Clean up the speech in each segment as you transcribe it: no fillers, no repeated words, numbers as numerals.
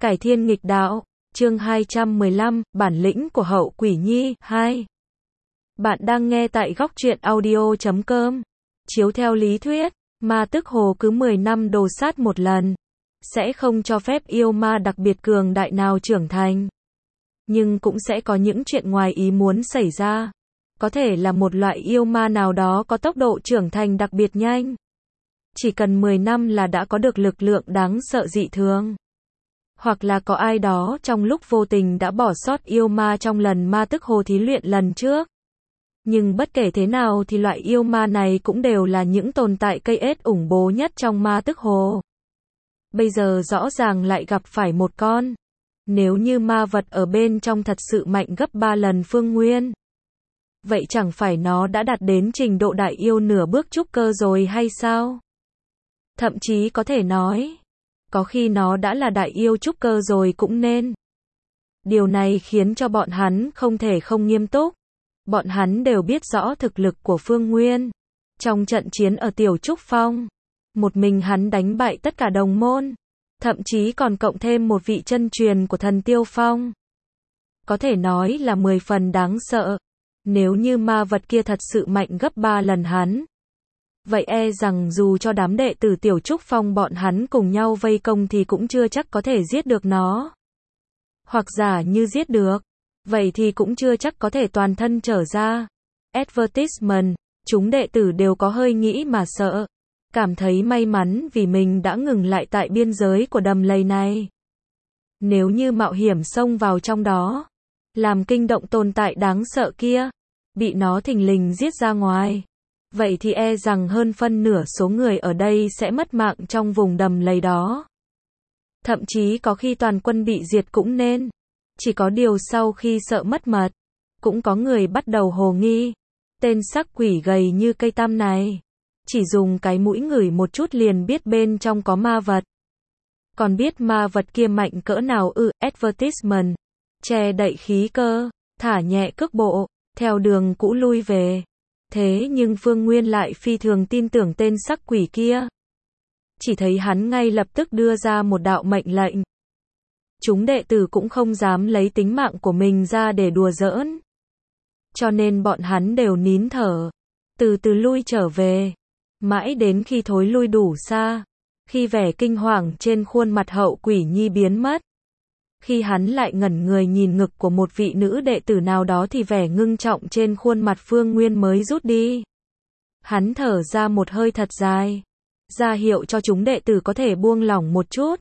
Cải thiên nghịch đạo, chương 215, bản lĩnh của Hậu Quỷ Nhi, 2. Bạn đang nghe tại góc truyện audio.com. Chiếu theo lý thuyết, ma tức hồ cứ 10 năm đồ sát một lần, sẽ không cho phép yêu ma đặc biệt cường đại nào trưởng thành. Nhưng cũng sẽ có những chuyện ngoài ý muốn xảy ra. Có thể là một loại yêu ma nào đó có tốc độ trưởng thành đặc biệt nhanh. Chỉ cần 10 năm là đã có được lực lượng đáng sợ dị thường. Hoặc là có ai đó trong lúc vô tình đã bỏ sót yêu ma trong lần ma tức hồ thí luyện lần trước. Nhưng bất kể thế nào thì loại yêu ma này cũng đều là những tồn tại cây ết ủng bố nhất trong ma tức hồ. Bây giờ rõ ràng lại gặp phải một con. Nếu như ma vật ở bên trong thật sự mạnh gấp 3 lần Phương Nguyên. Vậy chẳng phải nó đã đạt đến trình độ đại yêu nửa bước trúc cơ rồi hay sao? Thậm chí có thể nói, có khi nó đã là đại yêu trúc cơ rồi cũng nên. Điều này khiến cho bọn hắn không thể không nghiêm túc. Bọn hắn đều biết rõ thực lực của Phương Nguyên. Trong trận chiến ở Tiểu Trúc Phong, một mình hắn đánh bại tất cả đồng môn. Thậm chí còn cộng thêm một vị chân truyền của Thần Tiêu Phong. Có thể nói là 10 phần đáng sợ. Nếu như ma vật kia thật sự mạnh gấp 3 lần hắn. Vậy e rằng dù cho đám đệ tử Tiểu Trúc Phong bọn hắn cùng nhau vây công thì cũng chưa chắc có thể giết được nó. Hoặc giả như giết được, vậy thì cũng chưa chắc có thể toàn thân trở ra. Advertisement, chúng đệ tử đều có hơi nghĩ mà sợ. Cảm thấy may mắn vì mình đã ngừng lại tại biên giới của đầm lầy này. Nếu như mạo hiểm xông vào trong đó, làm kinh động tồn tại đáng sợ kia, bị nó thình lình giết ra ngoài. Vậy thì e rằng hơn phân nửa số người ở đây sẽ mất mạng trong vùng đầm lầy đó. Thậm chí có khi toàn quân bị diệt cũng nên. Chỉ có điều sau khi sợ mất mật, cũng có người bắt đầu hồ nghi. Tên sắc quỷ gầy như cây tăm này, chỉ dùng cái mũi ngửi một chút liền biết bên trong có ma vật. Còn biết ma vật kia mạnh cỡ nào advertisement, che đậy khí cơ, thả nhẹ cước bộ, theo đường cũ lui về. Thế nhưng Phương Nguyên lại phi thường tin tưởng tên sắc quỷ kia. Chỉ thấy hắn ngay lập tức đưa ra một đạo mệnh lệnh. Chúng đệ tử cũng không dám lấy tính mạng của mình ra để đùa giỡn. Cho nên bọn hắn đều nín thở, từ từ lui trở về. Mãi đến khi thối lui đủ xa, khi vẻ kinh hoàng trên khuôn mặt Hậu Quỷ Nhi biến mất. Khi hắn lại ngẩn người nhìn ngực của một vị nữ đệ tử nào đó thì vẻ ngưng trọng trên khuôn mặt Phương Nguyên mới rút đi. Hắn thở ra một hơi thật dài, ra hiệu cho chúng đệ tử có thể buông lỏng một chút.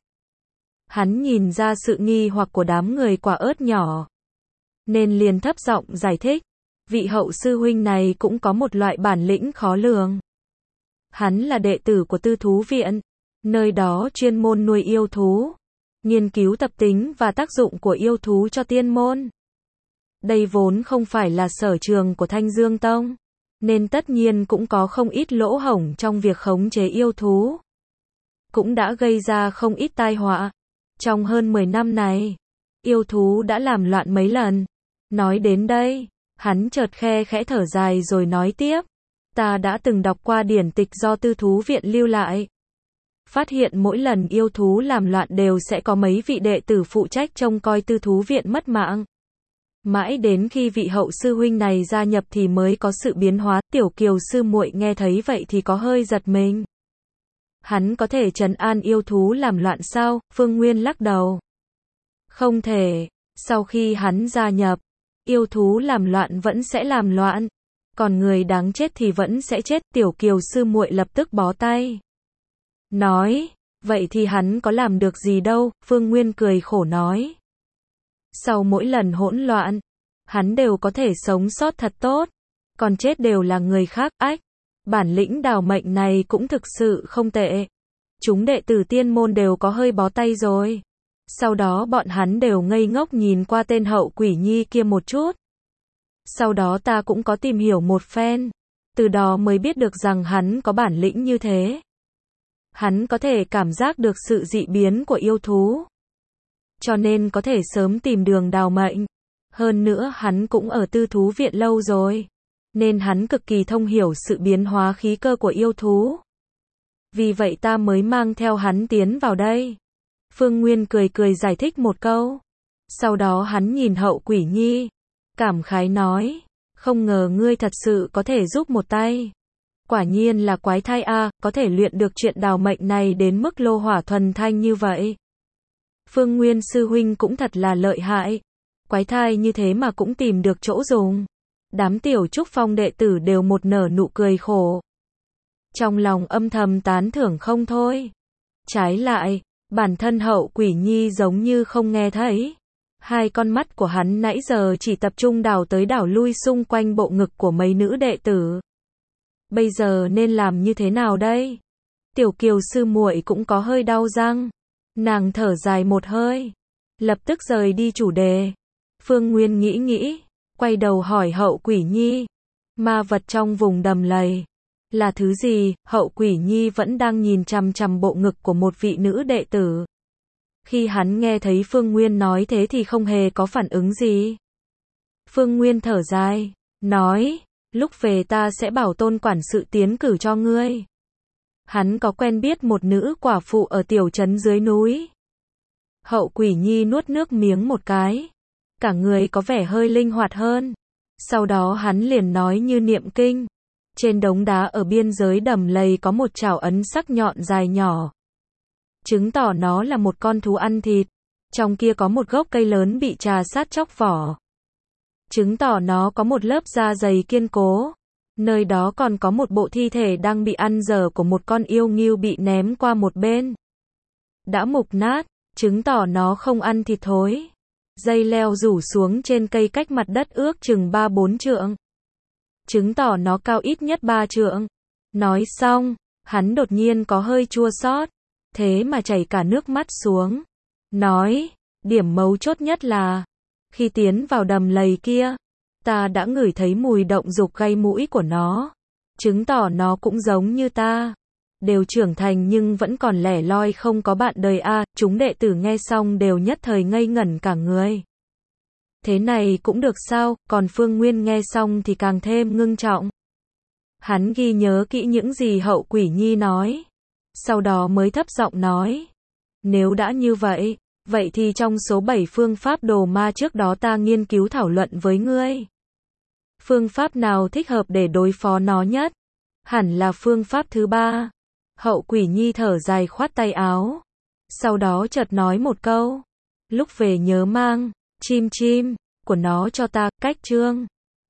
Hắn nhìn ra sự nghi hoặc của đám người quả ớt nhỏ, nên liền thấp giọng giải thích, vị Hậu sư huynh này cũng có một loại bản lĩnh khó lường. Hắn là đệ tử của Tư Thú Viện, nơi đó chuyên môn nuôi yêu thú, nghiên cứu tập tính và tác dụng của yêu thú cho tiên môn. Đây vốn không phải là sở trường của Thanh Dương Tông, nên tất nhiên cũng có không ít lỗ hổng trong việc khống chế yêu thú. Cũng đã gây ra không ít tai họa. Trong hơn 10 năm này, yêu thú đã làm loạn mấy lần. Nói đến đây, hắn chợt khe khẽ thở dài rồi nói tiếp. Ta đã từng đọc qua điển tịch do Tư Thú Viện lưu lại. Phát hiện mỗi lần yêu thú làm loạn đều sẽ có mấy vị đệ tử phụ trách trông coi Tư Thú Viện mất mạng. Mãi đến khi vị Hậu sư huynh này gia nhập thì mới có sự biến hóa. Tiểu Kiều sư muội nghe thấy vậy thì có hơi giật mình. Hắn có thể trấn an yêu thú làm loạn sao? Phương Nguyên lắc đầu. Không thể, sau khi hắn gia nhập, yêu thú làm loạn vẫn sẽ làm loạn, còn người đáng chết thì vẫn sẽ chết. Tiểu Kiều sư muội lập tức bó tay. Nói, vậy thì hắn có làm được gì đâu? Phương Nguyên cười khổ nói. Sau mỗi lần hỗn loạn, hắn đều có thể sống sót thật tốt, còn chết đều là người khác. Bản lĩnh đào mệnh này cũng thực sự không tệ. Chúng đệ tử tiên môn đều có hơi bó tay rồi. Sau đó bọn hắn đều ngây ngốc nhìn qua tên Hậu Quỷ Nhi kia một chút. Sau đó ta cũng có tìm hiểu một phen, từ đó mới biết được rằng hắn có bản lĩnh như thế. Hắn có thể cảm giác được sự dị biến của yêu thú, cho nên có thể sớm tìm đường đào mệnh. Hơn nữa hắn cũng ở Tư Thú Viện lâu rồi, nên hắn cực kỳ thông hiểu sự biến hóa khí cơ của yêu thú. Vì vậy ta mới mang theo hắn tiến vào đây. Phương Nguyên cười cười giải thích một câu. Sau đó hắn nhìn Hậu Quỷ Nhi, cảm khái nói, không ngờ ngươi thật sự có thể giúp một tay. Quả nhiên là quái thai a, có thể luyện được chuyện đào mệnh này đến mức lô hỏa thuần thanh như vậy. Phương Nguyên sư huynh cũng thật là lợi hại. Quái thai như thế mà cũng tìm được chỗ dùng. Đám tiểu trúc phong đệ tử đều một nở nụ cười khổ. Trong lòng âm thầm tán thưởng không thôi. Trái lại, bản thân Hậu Quỷ Nhi giống như không nghe thấy. Hai con mắt của hắn nãy giờ chỉ tập trung đảo tới đảo lui xung quanh bộ ngực của mấy nữ đệ tử. Bây giờ nên làm như thế nào đây? Tiểu Kiều sư muội cũng có hơi đau răng. Nàng thở dài một hơi, lập tức rời đi chủ đề. Phương Nguyên nghĩ nghĩ, quay đầu hỏi Hậu Quỷ Nhi, ma vật trong vùng đầm lầy là thứ gì? Hậu Quỷ Nhi vẫn đang nhìn chằm chằm bộ ngực của một vị nữ đệ tử. Khi hắn nghe thấy Phương Nguyên nói thế thì không hề có phản ứng gì. Phương Nguyên thở dài, nói, lúc về ta sẽ bảo Tôn quản sự tiến cử cho ngươi. Hắn có quen biết một nữ quả phụ ở tiểu trấn dưới núi. Hậu Quỷ Nhi nuốt nước miếng một cái, cả người có vẻ hơi linh hoạt hơn. Sau đó hắn liền nói như niệm kinh. Trên đống đá ở biên giới đầm lầy có một chảo ấn sắc nhọn dài nhỏ, chứng tỏ nó là một con thú ăn thịt. Trong kia có một gốc cây lớn bị trà sát chóc vỏ, chứng tỏ nó có một lớp da dày kiên cố. Nơi đó còn có một bộ thi thể đang bị ăn dở của một con yêu ngưu bị ném qua một bên, đã mục nát, chứng tỏ nó không ăn thịt thối. Dây leo rủ xuống trên cây cách mặt đất ước chừng 3-4 trượng, chứng tỏ nó cao ít nhất 3 trượng. Nói xong, hắn đột nhiên có hơi chua xót, thế mà chảy cả nước mắt xuống. Nói, điểm mấu chốt nhất là, khi tiến vào đầm lầy kia, ta đã ngửi thấy mùi động dục gây mũi của nó, chứng tỏ nó cũng giống như ta, đều trưởng thành nhưng vẫn còn lẻ loi không có bạn đời a. Chúng đệ tử nghe xong đều nhất thời ngây ngẩn cả người. Thế này cũng được sao? Còn Phương Nguyên nghe xong thì càng thêm ngưng trọng. Hắn ghi nhớ kỹ những gì Hậu Quỷ Nhi nói, sau đó mới thấp giọng nói, nếu đã như vậy, vậy thì trong số 7 phương pháp đồ ma trước đó ta nghiên cứu thảo luận với ngươi, phương pháp nào thích hợp để đối phó nó nhất? Hẳn là phương pháp thứ 3. Hậu Quỷ Nhi thở dài khoát tay áo, sau đó chợt nói một câu, lúc về nhớ mang chim của nó cho ta. Cách chương